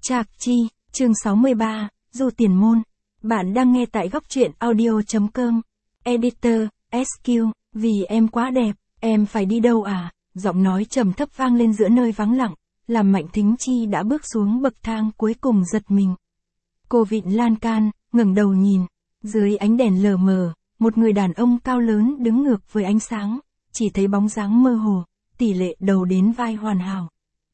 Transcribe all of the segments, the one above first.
Trạc Chi, chương 63, Du Tiền Môn. Bạn đang nghe tại góc truyện audio.com. Editor, SQ, vì em quá đẹp, em phải đi đâu à? Giọng nói trầm thấp vang lên giữa nơi vắng lặng, làm Mạnh Thính Chi đã bước xuống bậc thang cuối cùng giật mình. Cô vịn lan can, ngẩng đầu nhìn, dưới ánh đèn lờ mờ, một người đàn ông cao lớn đứng ngược với ánh sáng, chỉ thấy bóng dáng mơ hồ, tỷ lệ đầu đến vai hoàn hảo.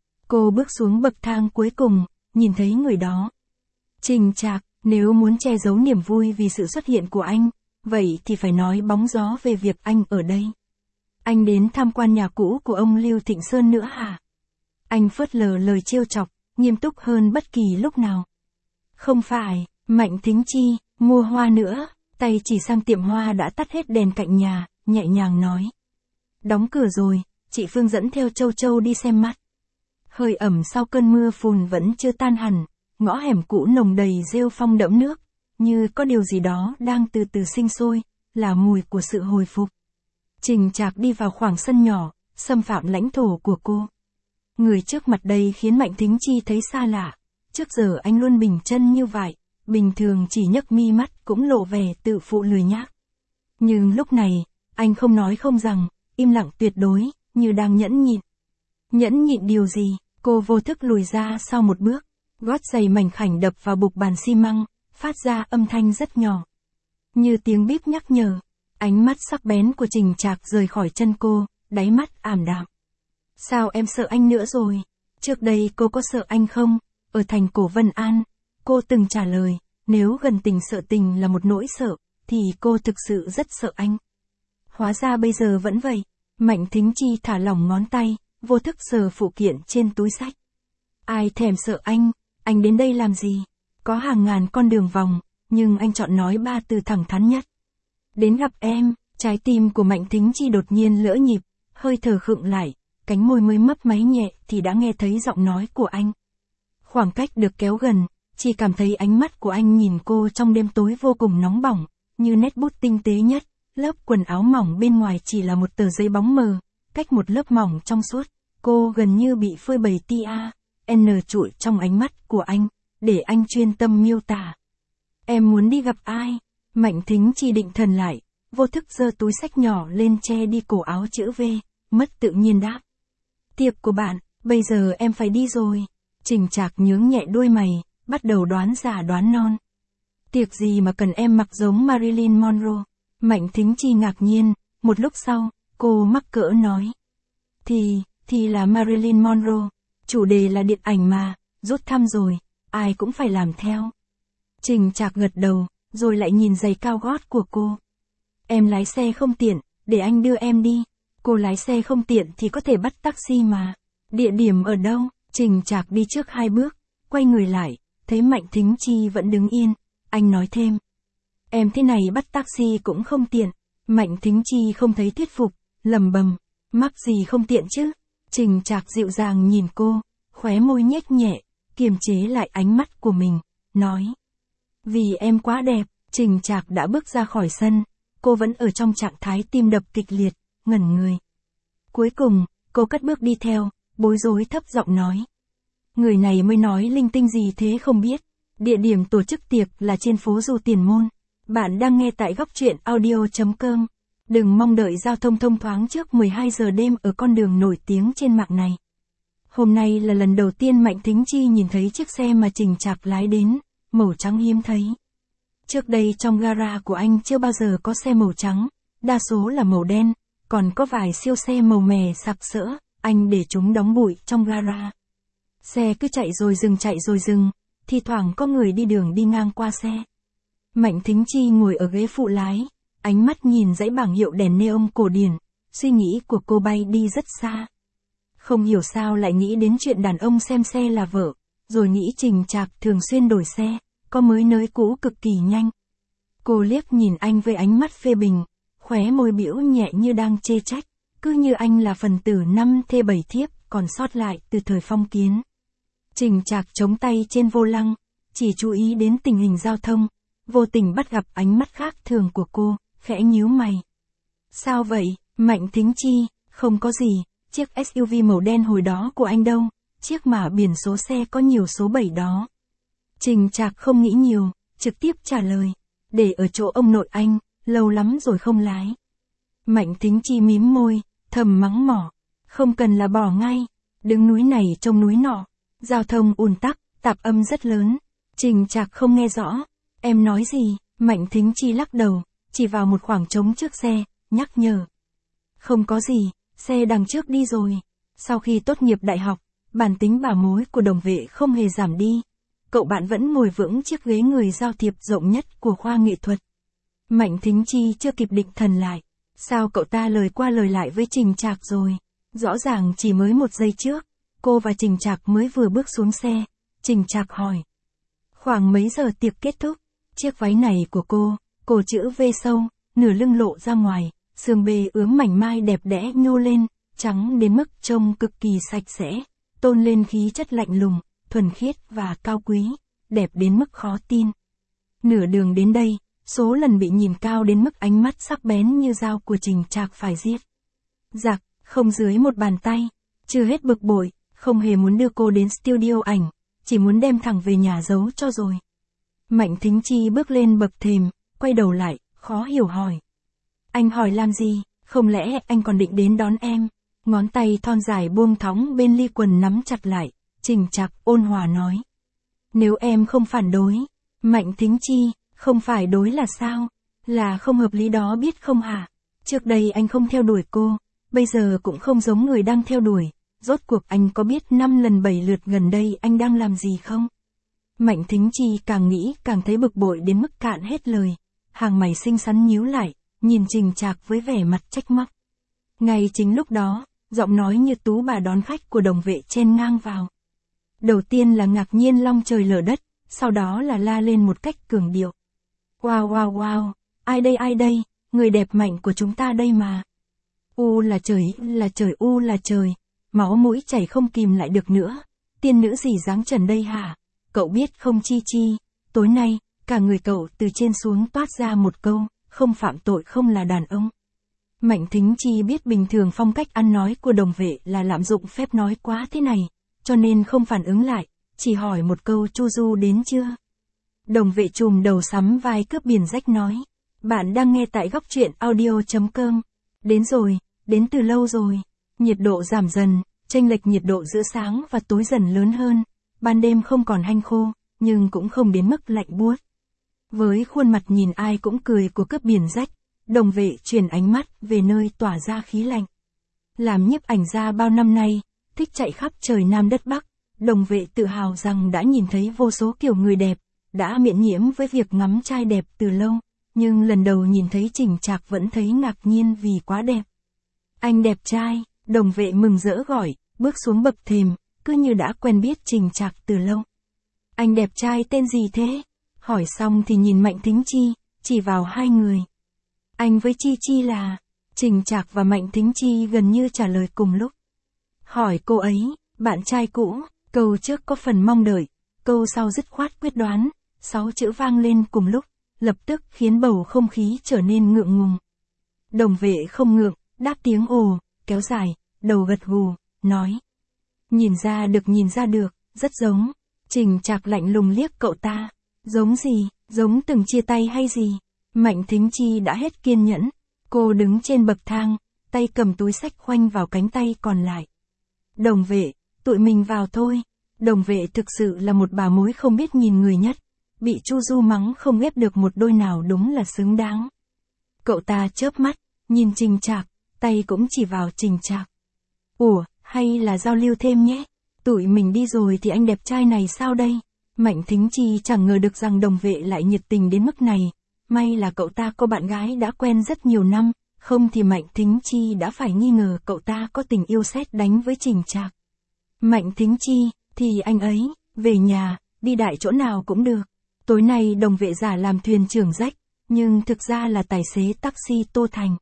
Cô bước xuống bậc thang cuối cùng, nhìn thấy người đó. Trình Trạc, nếu muốn che giấu niềm vui vì sự xuất hiện của anh, vậy thì phải nói bóng gió về việc anh ở đây. Anh đến tham quan nhà cũ của ông Lưu Thịnh Sơn nữa hả? Anh phớt lờ lời trêu chọc, nghiêm túc hơn bất kỳ lúc nào. Không phải, Mạnh Thính Chi, mua hoa nữa, tay chỉ sang tiệm hoa đã tắt hết đèn cạnh nhà, nhẹ nhàng nói. Đóng cửa rồi, chị Phương dẫn theo Châu Châu đi xem mắt. Hơi ẩm sau cơn mưa phùn vẫn chưa tan hẳn, ngõ hẻm cũ nồng đầy rêu phong đẫm nước, như có điều gì đó đang từ từ sinh sôi, là mùi của sự hồi phục. Trình Trạc đi vào khoảng sân nhỏ, xâm phạm lãnh thổ của cô. Người trước mặt đây khiến Mạnh Thính Chi thấy xa lạ, trước giờ anh luôn bình chân như vậy, bình thường chỉ nhấc mi mắt cũng lộ vẻ tự phụ lười nhác. Nhưng lúc này, anh không nói không rằng, im lặng tuyệt đối, như đang nhẫn nhịn. Nhẫn nhịn điều gì? Cô vô thức lùi ra sau một bước, gót giày mảnh khảnh đập vào bục bàn xi măng, phát ra âm thanh rất nhỏ. Như tiếng bíp nhắc nhở, ánh mắt sắc bén của Trình Trạc rời khỏi chân cô, đáy mắt ảm đạm. Sao em sợ anh nữa rồi? Trước đây cô có sợ anh không? Ở thành cổ Vân An, cô từng trả lời, nếu gần tình sợ tình là một nỗi sợ, thì cô thực sự rất sợ anh. Hóa ra bây giờ vẫn vậy. Mạnh Thính Chi thả lỏng ngón tay, vô thức sờ phụ kiện trên túi xách. Ai thèm sợ anh đến đây làm gì? Có hàng ngàn con đường vòng, nhưng anh chọn nói ba từ thẳng thắn nhất. Đến gặp em. Trái tim của Mạnh Thính Chi đột nhiên lỡ nhịp, hơi thở khựng lại, cánh môi mới mấp máy nhẹ thì đã nghe thấy giọng nói của anh. Khoảng cách được kéo gần, chỉ cảm thấy ánh mắt của anh nhìn cô trong đêm tối vô cùng nóng bỏng, như nét bút tinh tế nhất, lớp quần áo mỏng bên ngoài chỉ là một tờ giấy bóng mờ, cách một lớp mỏng trong suốt, cô gần như bị phơi bày tia N trụi trong ánh mắt của anh, để anh chuyên tâm miêu tả. Em muốn đi gặp ai? Mạnh Thính Chi định thần lại, vô thức giơ túi xách nhỏ lên che đi cổ áo chữ V, mất tự nhiên đáp. Tiệc của bạn, bây giờ em phải đi rồi. Trình Trạc nhướng nhẹ đuôi mày, bắt đầu đoán già đoán non. Tiệc gì mà cần em mặc giống Marilyn Monroe? Mạnh Thính Chi ngạc nhiên, một lúc sau, cô mắc cỡ nói. Thì là Marilyn Monroe, chủ đề là điện ảnh mà, rút thăm rồi, ai cũng phải làm theo. Trình Trạc gật đầu, rồi lại nhìn giày cao gót của cô. Em lái xe không tiện, để anh đưa em đi. Cô lái xe không tiện thì có thể bắt taxi mà. Địa điểm ở đâu? Trình Trạc đi trước 2 bước, quay người lại, thấy Mạnh Thính Chi vẫn đứng yên, anh nói thêm. Em thế này bắt taxi cũng không tiện. Mạnh Thính Chi không thấy thuyết phục, lầm bầm, mắc gì không tiện chứ? Trình Trạc dịu dàng nhìn cô, khóe môi nhếch nhẹ, kiềm chế lại ánh mắt của mình, nói. Vì em quá đẹp. Trình Trạc đã bước ra khỏi sân, cô vẫn ở trong trạng thái tim đập kịch liệt, ngẩn người. Cuối cùng, cô cất bước đi theo, bối rối thấp giọng nói. Người này mới nói linh tinh gì thế không biết. Địa điểm tổ chức tiệc là trên phố Du Tiền Môn. Bạn đang nghe tại góc truyện audio.com. Đừng mong đợi giao thông thông thoáng trước 12 giờ đêm ở con đường nổi tiếng trên mạng này. Hôm nay là lần đầu tiên Mạnh Thính Chi nhìn thấy chiếc xe mà Trình Trạc lái đến, màu trắng hiếm thấy. Trước đây trong gara của anh chưa bao giờ có xe màu trắng, đa số là màu đen, còn có vài siêu xe màu mè sặc sỡ, anh để chúng đóng bụi trong gara. Xe cứ chạy rồi dừng, thi thoảng có người đi đường đi ngang qua xe. Mạnh Thính Chi ngồi ở ghế phụ lái, ánh mắt nhìn dãy bảng hiệu đèn neon cổ điển, suy nghĩ của cô bay đi rất xa. Không hiểu sao lại nghĩ đến chuyện đàn ông xem xe là vợ, rồi nghĩ Trình Trạc thường xuyên đổi xe, có mới nới cũ cực kỳ nhanh. Cô liếc nhìn anh với ánh mắt phê bình, khóe môi bĩu nhẹ như đang chê trách, cứ như anh là phần tử 5 thê 7 thiếp còn sót lại từ thời phong kiến. Trình Trạc chống tay trên vô lăng, chỉ chú ý đến tình hình giao thông, vô tình bắt gặp ánh mắt khác thường của cô, khẽ nhíu mày. Sao vậy? Mạnh Thính Chi, không có gì, chiếc SUV màu đen hồi đó của anh đâu? chiếc mã biển số xe có nhiều số 7 đó. Trình Trạc không nghĩ nhiều, trực tiếp trả lời. Để ở chỗ ông nội anh, lâu lắm rồi không lái. Mạnh Thính Chi mím môi, thầm mắng mỏ. Không cần là bỏ ngay. Đứng núi này trông núi nọ. Giao thông ùn tắc, tạp âm rất lớn. Trình Trạc không nghe rõ. Em nói gì? Mạnh Thính Chi lắc đầu, chỉ vào một khoảng trống trước xe, nhắc nhở. Không có gì, xe đằng trước đi rồi. Sau khi tốt nghiệp đại học, bản tính bảo mối của Đồng Vệ không hề giảm đi. Cậu bạn vẫn ngồi vững chiếc ghế người giao thiệp rộng nhất của khoa nghệ thuật. Mạnh Thính Chi chưa kịp định thần lại. Sao cậu ta lời qua lời lại với Trình Trạc rồi? Rõ ràng chỉ mới 1 giây trước, cô và Trình Trạc mới vừa bước xuống xe. Trình Trạc hỏi. Khoảng mấy giờ tiệc kết thúc? Chiếc váy này của cô, cổ chữ V sâu, nửa lưng lộ ra ngoài, xương bề ướm mảnh mai đẹp đẽ nhô lên, trắng đến mức trông cực kỳ sạch sẽ, tôn lên khí chất lạnh lùng, thuần khiết và cao quý, đẹp đến mức khó tin. Nửa đường đến đây, số lần bị nhìn cao đến mức ánh mắt sắc bén như dao của Trình Trạc phải giết. Giặc, không dưới một bàn tay, chưa hết bực bội, không hề muốn đưa cô đến studio ảnh, chỉ muốn đem thẳng về nhà giấu cho rồi. Mạnh Thính Chi bước lên bậc thềm, quay đầu lại, khó hiểu hỏi. Anh hỏi làm gì, không lẽ anh còn định đến đón em? Ngón tay thon dài buông thõng bên ly quần nắm chặt lại, Trình Trạc ôn hòa nói. Nếu em không phản đối, Mạnh Thính Chi, không phải đối là sao? Là không hợp lý đó biết không hả? Trước đây anh không theo đuổi cô, bây giờ cũng không giống người đang theo đuổi. Rốt cuộc anh có biết 5 lần 7 lượt gần đây anh đang làm gì không? Mạnh Thính Chi càng nghĩ càng thấy bực bội đến mức cạn hết lời. Hàng mày xinh xắn nhíu lại, nhìn Trình Trạc với vẻ mặt trách móc. Ngay chính lúc đó, giọng nói như tú bà đón khách của Đồng Vệ chen ngang vào. Đầu tiên là ngạc nhiên long trời lở đất, sau đó là la lên một cách cường điệu. Wow wow wow, ai đây, người đẹp mạnh của chúng ta đây mà. U là trời, u là trời, máu mũi chảy không kìm lại được nữa. Tiên nữ gì dáng trần đây hả? Cậu biết không Chi Chi, tối nay, cả người cậu từ trên xuống toát ra một câu, không phạm tội không là đàn ông. Mạnh Thính Chi biết bình thường phong cách ăn nói của Đồng Vệ là lạm dụng phép nói quá thế này, cho nên không phản ứng lại, chỉ hỏi một câu chu du đến chưa. Đồng Vệ chùm đầu sắm vai cướp biển rách nói, bạn đang nghe tại góc truyện audio.com. Đến rồi, đến từ lâu rồi, nhiệt độ giảm dần, chênh lệch nhiệt độ giữa sáng và tối dần lớn hơn, ban đêm không còn hanh khô, nhưng cũng không đến mức lạnh buốt. Với khuôn mặt nhìn ai cũng cười của cướp biển rách, Đồng Vệ chuyển ánh mắt về nơi tỏa ra khí lạnh. Làm nhiếp ảnh gia bao năm nay, thích chạy khắp trời Nam đất Bắc, Đồng Vệ tự hào rằng đã nhìn thấy vô số kiểu người đẹp, đã miễn nhiễm với việc ngắm trai đẹp từ lâu, nhưng lần đầu nhìn thấy Trình Trạc vẫn thấy ngạc nhiên vì quá đẹp. Anh đẹp trai, Đồng Vệ mừng rỡ gọi, bước xuống bậc thềm, cứ như đã quen biết Trình Trạc từ lâu. Anh đẹp trai tên gì thế? Hỏi xong thì nhìn Mạnh Thính Chi, chỉ vào hai người. Anh với Chi Chi là... Trình Trạc và Mạnh Thính Chi gần như trả lời cùng lúc. Hỏi cô ấy, bạn trai cũ, câu trước có phần mong đợi, câu sau dứt khoát quyết đoán, 6 chữ vang lên cùng lúc, lập tức khiến bầu không khí trở nên ngượng ngùng. Đồng Vệ không ngượng, đáp tiếng ồ, kéo dài, đầu gật gù, nói. Nhìn ra được, rất giống. Trình Trạc lạnh lùng liếc cậu ta. Giống gì, giống từng chia tay hay gì? Mạnh Thính Chi đã hết kiên nhẫn. Cô đứng trên bậc thang, tay cầm túi xách khoanh vào cánh tay còn lại. Đồng Vệ, tụi mình vào thôi. Đồng Vệ thực sự là một bà mối không biết nhìn người nhất. Bị Chu Du mắng không ghép được một đôi nào đúng là xứng đáng. Cậu ta chớp mắt, nhìn Trình Trạc, tay cũng chỉ vào Trình Trạc. Ủa, hay là giao lưu thêm nhé? Tụi mình đi rồi thì anh đẹp trai này sao đây? Mạnh Thính Chi chẳng ngờ được rằng Đồng Vệ lại nhiệt tình đến mức này. May là cậu ta có bạn gái đã quen rất nhiều năm, không thì Mạnh Thính Chi đã phải nghi ngờ cậu ta có tình yêu sét đánh với Trình Trạc. Mạnh Thính Chi, thì anh ấy, về nhà, đi đại chỗ nào cũng được. Tối nay Đồng Vệ giả làm thuyền trưởng rách, nhưng thực ra là tài xế taxi Tô Thành.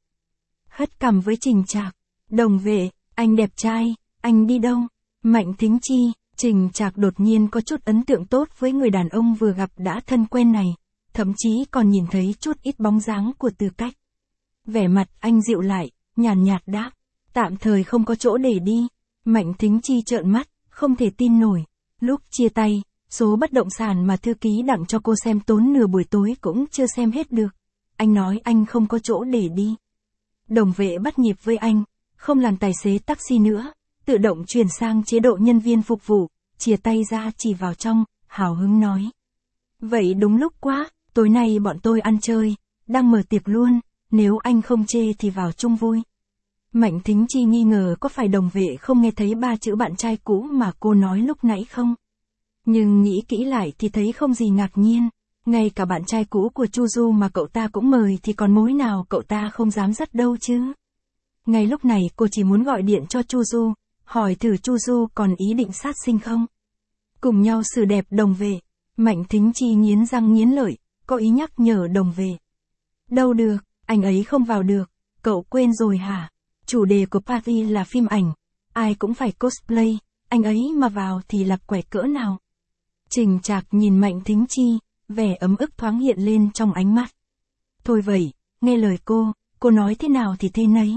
Hất cằm với Trình Trạc. Đồng Vệ, anh đẹp trai, anh đi đâu? Mạnh Thính Chi, Trình Trạc đột nhiên có chút ấn tượng tốt với người đàn ông vừa gặp đã thân quen này, thậm chí còn nhìn thấy chút ít bóng dáng của Tư Cách. Vẻ mặt anh dịu lại, nhàn nhạt đáp, tạm thời không có chỗ để đi. Mạnh Thính Chi trợn mắt, không thể tin nổi. Lúc chia tay, số bất động sản mà thư ký đặng cho cô xem tốn nửa buổi tối cũng chưa xem hết được. Anh nói anh không có chỗ để đi. Đồng vệ bắt nhịp với anh, không làm tài xế taxi nữa, tự động chuyển sang chế độ nhân viên phục vụ, chia tay ra chỉ vào trong, hào hứng nói. Vậy đúng lúc quá, tối nay bọn tôi ăn chơi, đang mở tiệc luôn, nếu anh không chê thì vào chung vui. Mạnh Thính Chi nghi ngờ có phải đồng vệ không nghe thấy 3 chữ bạn trai cũ mà cô nói lúc nãy không? Nhưng nghĩ kỹ lại thì thấy không gì ngạc nhiên, ngay cả bạn trai cũ của Chu Du mà cậu ta cũng mời thì còn mối nào cậu ta không dám dắt đâu chứ. Ngay lúc này cô chỉ muốn gọi điện cho Chu Du, hỏi thử Chu Du còn ý định sát sinh không. Cùng nhau xử đẹp đồng vệ, Mạnh Thính Chi nghiến răng nghiến lợi, có ý nhắc nhở đồng vệ. Đâu được, anh ấy không vào được, cậu quên rồi hả? Chủ đề của party là phim ảnh, ai cũng phải cosplay, anh ấy mà vào thì lặp quẻ cỡ nào? Trình Trạc nhìn Mạnh Thính Chi, vẻ ấm ức thoáng hiện lên trong ánh mắt. Thôi vậy, nghe lời cô nói thế nào thì thế nấy.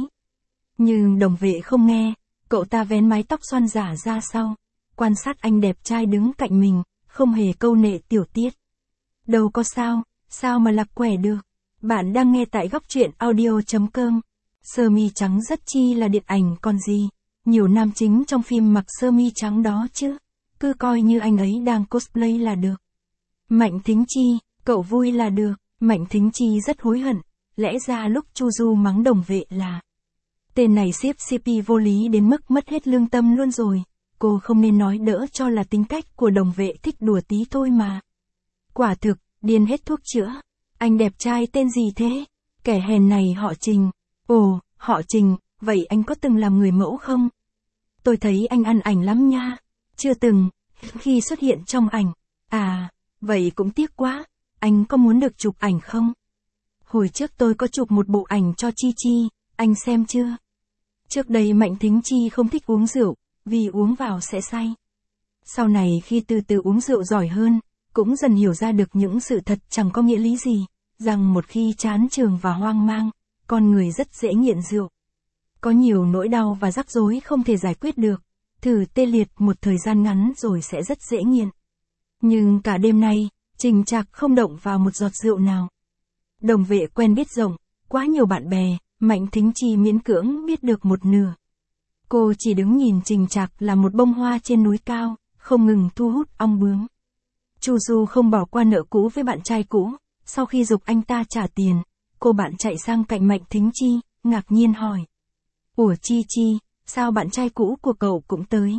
Nhưng đồng vệ không nghe, cậu ta vén mái tóc xoăn giả ra sau, quan sát anh đẹp trai đứng cạnh mình, không hề câu nệ tiểu tiết. Đâu có sao mà lặp quẻ được. Bạn đang nghe tại góc truyện audio.com. Sơ mi trắng rất chi là điện ảnh còn gì. Nhiều nam chính trong phim mặc sơ mi trắng đó chứ. Cứ coi như anh ấy đang cosplay là được. Mạnh Thính Chi, cậu vui là được. Mạnh Thính Chi rất hối hận. Lẽ ra lúc Chu Du mắng đồng vệ là tên này xếp CP vô lý đến mức mất hết lương tâm luôn rồi. Cô không nên nói đỡ cho là tính cách của đồng vệ thích đùa tí thôi mà. Quả thực, điên hết thuốc chữa. Anh đẹp trai tên gì thế? Kẻ hèn này họ Trình. Ồ, họ Trình, vậy anh có từng làm người mẫu không? Tôi thấy anh ăn ảnh lắm nha. Chưa từng, khi xuất hiện trong ảnh. À, vậy cũng tiếc quá. Anh có muốn được chụp ảnh không? Hồi trước tôi có chụp một bộ ảnh cho Chi Chi, anh xem chưa? Trước đây Mạnh Thính Chi không thích uống rượu, vì uống vào sẽ say. Sau này khi từ từ uống rượu giỏi hơn, cũng dần hiểu ra được những sự thật chẳng có nghĩa lý gì, rằng một khi chán trường và hoang mang, con người rất dễ nghiện rượu. Có nhiều nỗi đau và rắc rối không thể giải quyết được, thử tê liệt một thời gian ngắn rồi sẽ rất dễ nghiện. Nhưng cả đêm nay, Trình Trạc không động vào một giọt rượu nào. Đồng vệ quen biết rộng, quá nhiều bạn bè, Mạnh Thính Chi miễn cưỡng biết được một nửa. Cô chỉ đứng nhìn Trình Trạc là một bông hoa trên núi cao, không ngừng thu hút ong bướm. Chu Du không bỏ qua nợ cũ với bạn trai cũ, sau khi giục anh ta trả tiền, cô bạn chạy sang cạnh Mạnh Thính Chi, ngạc nhiên hỏi. Ủa Chi Chi, sao bạn trai cũ của cậu cũng tới?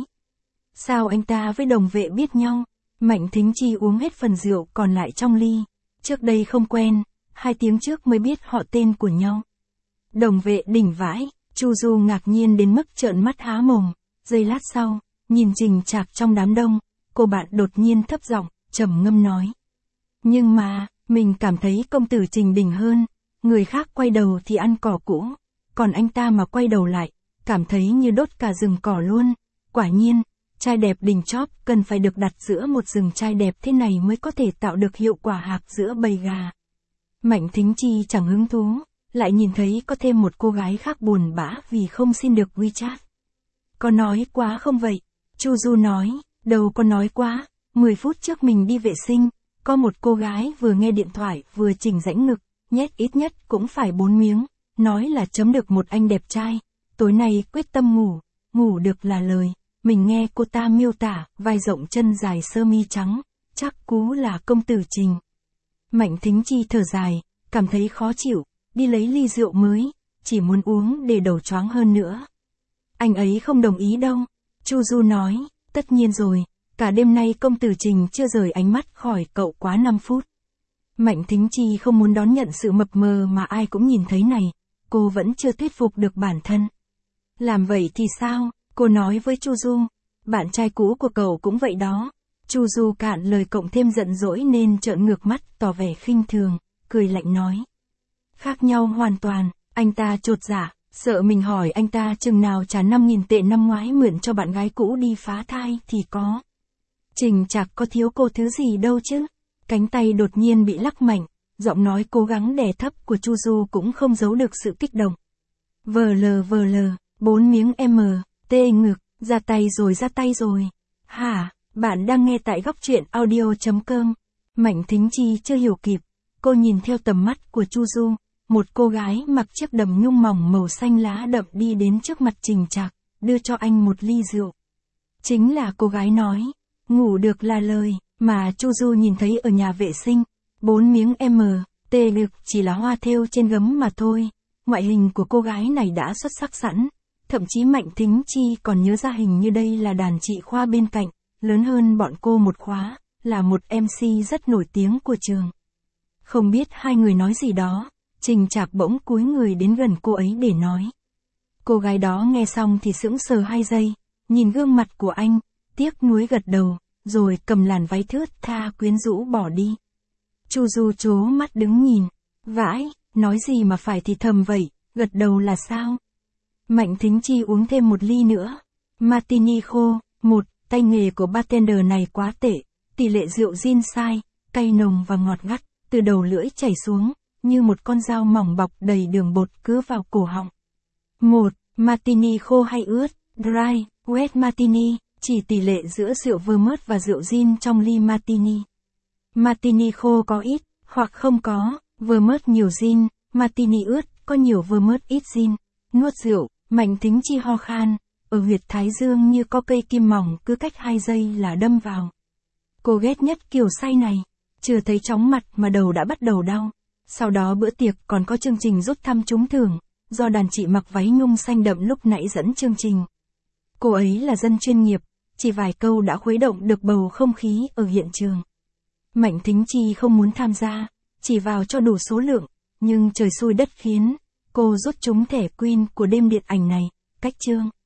Sao anh ta với đồng vệ biết nhau? Mạnh Thính Chi uống hết phần rượu còn lại trong ly. Trước đây không quen, 2 tiếng trước mới biết họ tên của nhau. Đồng vệ đỉnh vãi, Chu Du ngạc nhiên đến mức trợn mắt há mồm. Giây lát sau, nhìn Trình Trạc trong đám đông, cô bạn đột nhiên thấp giọng, trầm ngâm nói. Nhưng mà, mình cảm thấy công tử Trình đỉnh hơn, người khác quay đầu thì ăn cỏ cũ, còn anh ta mà quay đầu lại, cảm thấy như đốt cả rừng cỏ luôn. Quả nhiên, trai đẹp đỉnh chóp cần phải được đặt giữa một rừng trai đẹp thế này mới có thể tạo được hiệu quả hạc giữa bầy gà. Mạnh Thính Chi chẳng hứng thú, lại nhìn thấy có thêm một cô gái khác buồn bã vì không xin được WeChat. Có nói quá không vậy? Chu Du nói, đâu có nói quá, 10 phút trước mình đi vệ sinh, có một cô gái vừa nghe điện thoại vừa chỉnh rãnh ngực, nhét ít nhất cũng phải 4 miếng, nói là chấm được một anh đẹp trai, tối nay quyết tâm ngủ được là lời. Mình nghe cô ta miêu tả, vai rộng chân dài sơ mi trắng, chắc cú là công tử Trình. Mạnh Thính Chi thở dài, cảm thấy khó chịu, đi lấy ly rượu mới, chỉ muốn uống để đầu choáng hơn nữa. Anh ấy không đồng ý đâu, Chu Du nói, tất nhiên rồi, cả đêm nay công tử Trình chưa rời ánh mắt khỏi cậu quá 5 phút. Mạnh Thính Chi không muốn đón nhận sự mập mờ mà ai cũng nhìn thấy này, cô vẫn chưa thuyết phục được bản thân. Làm vậy thì sao? Cô nói với Chu Du, bạn trai cũ của cậu cũng vậy đó. Chu Du cạn lời cộng thêm giận dỗi nên trợn ngược mắt tỏ vẻ khinh thường, cười lạnh nói. Khác nhau hoàn toàn, anh ta chột dạ, sợ mình hỏi anh ta chừng nào trả 5.000 tệ năm ngoái mượn cho bạn gái cũ đi phá thai thì có. Trình Trạc có thiếu cô thứ gì đâu chứ. Cánh tay đột nhiên bị lắc mạnh, giọng nói cố gắng đè thấp của Chu Du cũng không giấu được sự kích động. Vờ lờ, 4 miếng M. Tê ngực, ra tay rồi. Hả, bạn đang nghe tại góc truyện audio.com. Mạnh Thính Chi chưa hiểu kịp. Cô nhìn theo tầm mắt của Chu Du, một cô gái mặc chiếc đầm nhung mỏng màu xanh lá đậm đi đến trước mặt Trình Trạc, đưa cho anh một ly rượu. Chính là cô gái nói, ngủ được là lời, mà Chu Du nhìn thấy ở nhà vệ sinh. 4 miếng MT lực chỉ là hoa thêu trên gấm mà thôi. Ngoại hình của cô gái này đã xuất sắc sẵn. Thậm chí Mạnh Thính Chi còn nhớ ra hình như đây là đàn chị Khoa bên cạnh, lớn hơn bọn cô một khóa, là một MC rất nổi tiếng của trường. Không biết hai người nói gì đó, Trình Trạc bỗng cúi người đến gần cô ấy để nói. Cô gái đó nghe xong thì sững sờ 2 giây, nhìn gương mặt của anh, tiếc nuối gật đầu, rồi cầm làn váy thướt tha quyến rũ bỏ đi. Chu Du trố mắt đứng nhìn, vãi, nói gì mà phải thì thầm vậy, gật đầu là sao? Mạnh Thính Chi uống thêm một ly nữa. Martini khô, tay nghề của bartender này quá tệ, tỷ lệ rượu gin sai, cay nồng và ngọt ngắt, từ đầu lưỡi chảy xuống, như một con dao mỏng bọc đầy đường bột cứ vào cổ họng. Martini khô hay ướt, dry, wet martini, chỉ tỷ lệ giữa rượu vermouth và rượu gin trong ly martini. Martini khô có ít, hoặc không có, vermouth nhiều gin, martini ướt, có nhiều vermouth ít gin. Nuốt rượu, Mạnh Thính Chi ho khan, ở huyệt thái dương như có cây kim mỏng cứ cách 2 giây là đâm vào. Cô ghét nhất kiểu say này, chưa thấy chóng mặt mà đầu đã bắt đầu đau. Sau đó bữa tiệc còn có chương trình rút thăm trúng thưởng, do đàn chị mặc váy nhung xanh đậm lúc nãy dẫn chương trình. Cô ấy là dân chuyên nghiệp, chỉ vài câu đã khuấy động được bầu không khí ở hiện trường. Mạnh Thính Chi không muốn tham gia, chỉ vào cho đủ số lượng, nhưng trời xui đất khiến, cô rút trúng thẻ Queen của đêm điện ảnh này, cách chương.